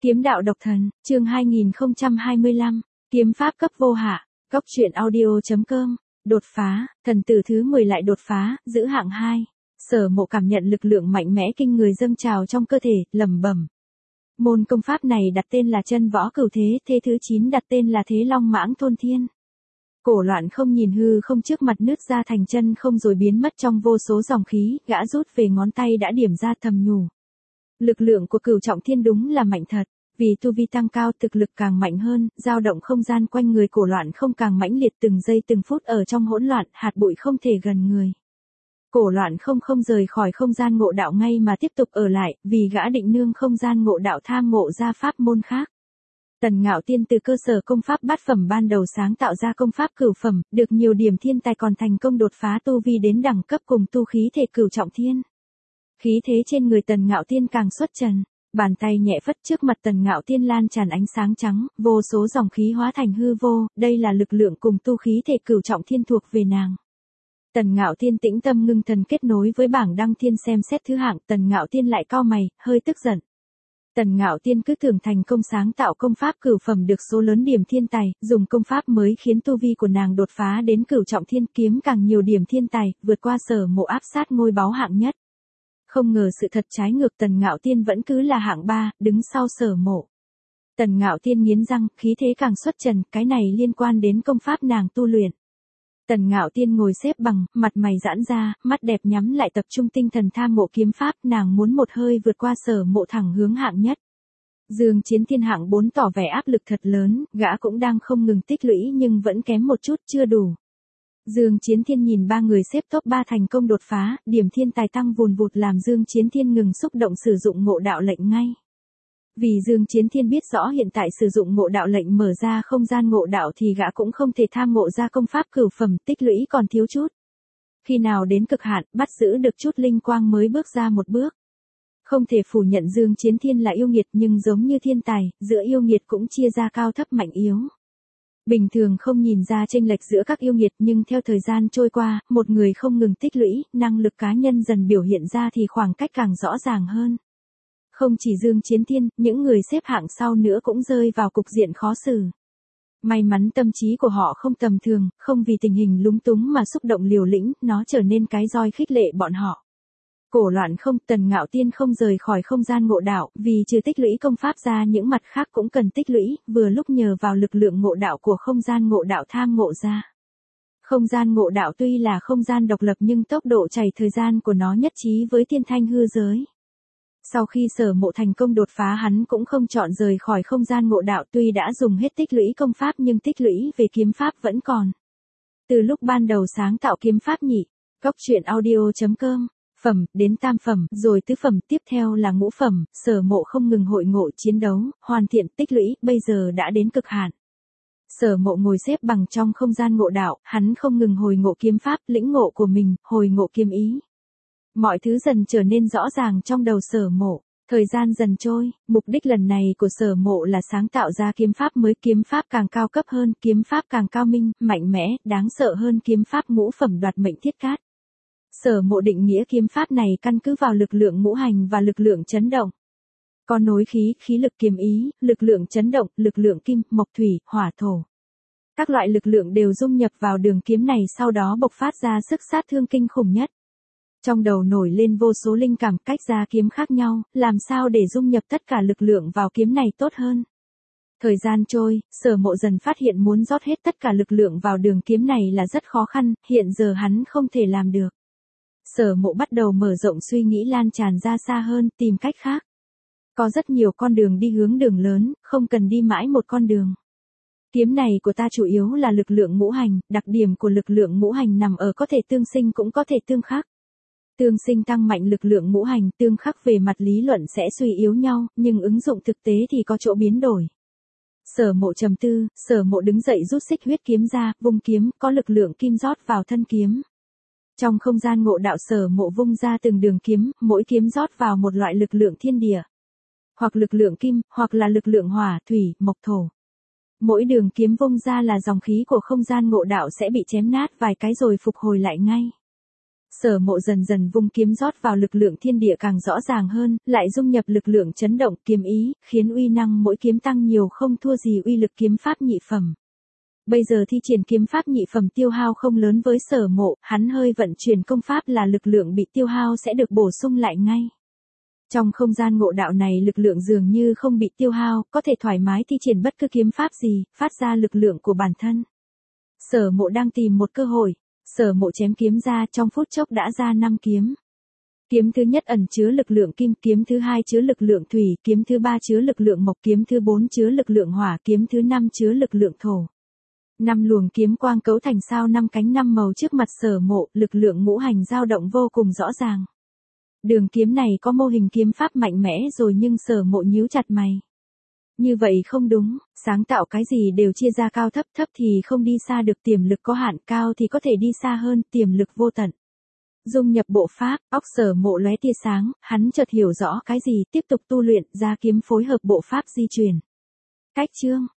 Kiếm đạo độc thần, chương 2025, kiếm pháp cấp vô hạ, góc truyện audio.com, đột phá, thần tử thứ 10 lại đột phá, giữ hạng 2. Sở Mộ cảm nhận lực lượng mạnh mẽ kinh người dâng trào trong cơ thể, lẩm bẩm. Môn công pháp này đặt tên là chân võ cửu thế, thế thứ 9 đặt tên là thế long mãng thôn thiên. Cổ Loạn không nhìn hư không trước mặt nứt ra thành chân không rồi biến mất trong vô số dòng khí, gã rút về ngón tay đã điểm ra thầm nhủ. Lực lượng của Cửu Trọng Thiên đúng là mạnh thật, vì tu vi tăng cao thực lực càng mạnh hơn, dao động không gian quanh người Cổ Loạn không càng mãnh liệt từng giây từng phút ở trong hỗn loạn, hạt bụi không thể gần người. Cổ Loạn không rời khỏi không gian ngộ đạo ngay mà tiếp tục ở lại, vì gã định nương không gian ngộ đạo tham ngộ ra pháp môn khác. Tần Ngạo Tiên từ cơ sở công pháp bát phẩm ban đầu sáng tạo ra công pháp cửu phẩm, được nhiều điểm thiên tài còn thành công đột phá tu vi đến đẳng cấp cùng tu khí thể Cửu Trọng Thiên. Khí thế trên người Tần Ngạo Tiên càng xuất trần, bàn tay nhẹ phất trước mặt Tần Ngạo Tiên lan tràn ánh sáng trắng, vô số dòng khí hóa thành hư vô, đây là lực lượng cùng tu khí thể Cửu Trọng Thiên thuộc về nàng. Tần Ngạo Tiên tĩnh tâm ngưng thần kết nối với bảng đăng thiên xem xét thứ hạng, Tần Ngạo Tiên lại cau mày, hơi tức giận. Tần Ngạo Tiên cứ tưởng thành công sáng tạo công pháp cửu phẩm được số lớn điểm thiên tài, dùng công pháp mới khiến tu vi của nàng đột phá đến Cửu Trọng Thiên, kiếm càng nhiều điểm thiên tài, vượt qua Sở Mộ áp sát ngôi báu hạng nhất. Không ngờ sự thật trái ngược, Tần Ngạo Tiên vẫn cứ là hạng 3, đứng sau Sở Mộ. Tần Ngạo Tiên nghiến răng, khí thế càng xuất trần, cái này liên quan đến công pháp nàng tu luyện. Tần Ngạo Tiên ngồi xếp bằng, mặt mày giãn ra, mắt đẹp nhắm lại tập trung tinh thần tham ngộ kiếm pháp, nàng muốn một hơi vượt qua Sở Mộ thẳng hướng hạng nhất. Dương Chiến Thiên hạng 4 tỏ vẻ áp lực thật lớn, gã cũng đang không ngừng tích lũy nhưng vẫn kém một chút, chưa đủ. Dương Chiến Thiên nhìn ba người xếp top 3 thành công đột phá, điểm thiên tài tăng vùn vụt làm Dương Chiến Thiên ngừng xúc động sử dụng ngộ đạo lệnh ngay. Vì Dương Chiến Thiên biết rõ hiện tại sử dụng ngộ đạo lệnh mở ra không gian ngộ đạo thì gã cũng không thể tham ngộ ra công pháp cửu phẩm, tích lũy còn thiếu chút. Khi nào đến cực hạn, bắt giữ được chút linh quang mới bước ra một bước. Không thể phủ nhận Dương Chiến Thiên là yêu nghiệt nhưng giống như thiên tài, giữa yêu nghiệt cũng chia ra cao thấp mạnh yếu. Bình thường không nhìn ra chênh lệch giữa các yêu nghiệt nhưng theo thời gian trôi qua, một người không ngừng tích lũy, năng lực cá nhân dần biểu hiện ra thì khoảng cách càng rõ ràng hơn. Không chỉ Dương Chiến Thiên, những người xếp hạng sau nữa cũng rơi vào cục diện khó xử. May mắn tâm trí của họ không tầm thường, không vì tình hình lúng túng mà xúc động liều lĩnh, nó trở nên cái roi khích lệ bọn họ. Cổ Loạn không, Tần Ngạo Tiên không rời khỏi không gian ngộ đạo, vì trừ tích lũy công pháp ra những mặt khác cũng cần tích lũy, vừa lúc nhờ vào lực lượng ngộ đạo của không gian ngộ đạo tham ngộ ra. Không gian ngộ đạo tuy là không gian độc lập nhưng tốc độ chảy thời gian của nó nhất trí với thiên thanh hư giới. Sau khi Sở Mộ thành công đột phá hắn cũng không chọn rời khỏi không gian ngộ đạo, tuy đã dùng hết tích lũy công pháp nhưng tích lũy về kiếm pháp vẫn còn. Từ lúc ban đầu sáng tạo kiếm pháp nhị, góc truyện audio.com, phẩm, đến tam phẩm, rồi tứ phẩm, tiếp theo là ngũ phẩm, Sở Mộ không ngừng hội ngộ chiến đấu, hoàn thiện tích lũy, bây giờ đã đến cực hạn. Sở Mộ ngồi xếp bằng trong không gian ngộ đạo, hắn không ngừng hồi ngộ kiếm pháp, lĩnh ngộ của mình, hồi ngộ kiếm ý. Mọi thứ dần trở nên rõ ràng trong đầu Sở Mộ, thời gian dần trôi, mục đích lần này của Sở Mộ là sáng tạo ra kiếm pháp mới, kiếm pháp càng cao cấp hơn, kiếm pháp càng cao minh, mạnh mẽ, đáng sợ hơn kiếm pháp ngũ phẩm đoạt mệnh thiết cát. Sở Mộ định nghĩa kiếm pháp này căn cứ vào lực lượng ngũ hành và lực lượng chấn động. Có nối khí, khí lực kiếm ý, lực lượng chấn động, lực lượng kim, mộc thủy, hỏa thổ. Các loại lực lượng đều dung nhập vào đường kiếm này sau đó bộc phát ra sức sát thương kinh khủng nhất. Trong đầu nổi lên vô số linh cảm, cách ra kiếm khác nhau, làm sao để dung nhập tất cả lực lượng vào kiếm này tốt hơn. Thời gian trôi, Sở Mộ dần phát hiện muốn rót hết tất cả lực lượng vào đường kiếm này là rất khó khăn, hiện giờ hắn không thể làm được. Sở Mộ bắt đầu mở rộng suy nghĩ lan tràn ra xa hơn, tìm cách khác. Có rất nhiều con đường đi hướng đường lớn, không cần đi mãi một con đường. Kiếm này của ta chủ yếu là lực lượng ngũ hành, đặc điểm của lực lượng ngũ hành nằm ở có thể tương sinh cũng có thể tương khắc. Tương sinh tăng mạnh lực lượng ngũ hành, tương khắc về mặt lý luận sẽ suy yếu nhau, nhưng ứng dụng thực tế thì có chỗ biến đổi. Sở Mộ trầm tư, Sở Mộ đứng dậy rút xích huyết kiếm ra, vung kiếm, có lực lượng kim rót vào thân kiếm. Trong không gian ngộ đạo Sở Mộ vung ra từng đường kiếm, mỗi kiếm rót vào một loại lực lượng thiên địa. Hoặc lực lượng kim, hoặc là lực lượng hỏa, thủy, mộc thổ. Mỗi đường kiếm vung ra là dòng khí của không gian ngộ đạo sẽ bị chém nát vài cái rồi phục hồi lại ngay. Sở Mộ dần dần vung kiếm rót vào lực lượng thiên địa càng rõ ràng hơn, lại dung nhập lực lượng chấn động kiếm ý, khiến uy năng mỗi kiếm tăng nhiều không thua gì uy lực kiếm pháp nhị phẩm. Bây giờ thi triển kiếm pháp nhị phẩm tiêu hao không lớn với Sở Mộ, hắn hơi vận chuyển công pháp là lực lượng bị tiêu hao sẽ được bổ sung lại ngay. Trong không gian ngộ đạo này lực lượng dường như không bị tiêu hao, có thể thoải mái thi triển bất cứ kiếm pháp gì, phát ra lực lượng của bản thân. Sở Mộ đang tìm một cơ hội. Sở Mộ chém kiếm ra, trong phút chốc đã ra 5 kiếm. Kiếm thứ nhất ẩn chứa lực lượng kim, kiếm thứ hai chứa lực lượng thủy, kiếm thứ ba chứa lực lượng mộc, kiếm thứ 4 chứa lực lượng hỏa, kiếm thứ 5 chứa lực lượng thổ. 5 luồng kiếm quang cấu thành sao 5 cánh 5 màu trước mặt Sở Mộ, lực lượng ngũ hành dao động vô cùng rõ ràng. Đường kiếm này có mô hình kiếm pháp mạnh mẽ rồi nhưng Sở Mộ nhíu chặt mày. Như vậy không đúng, sáng tạo cái gì đều chia ra cao thấp, thấp thì không đi xa được, tiềm lực có hạn, cao thì có thể đi xa hơn, tiềm lực vô tận. Dung nhập bộ pháp, óc Sở Mộ lóe tia sáng, hắn chợt hiểu rõ cái gì, tiếp tục tu luyện, ra kiếm phối hợp bộ pháp di chuyển. Cách chương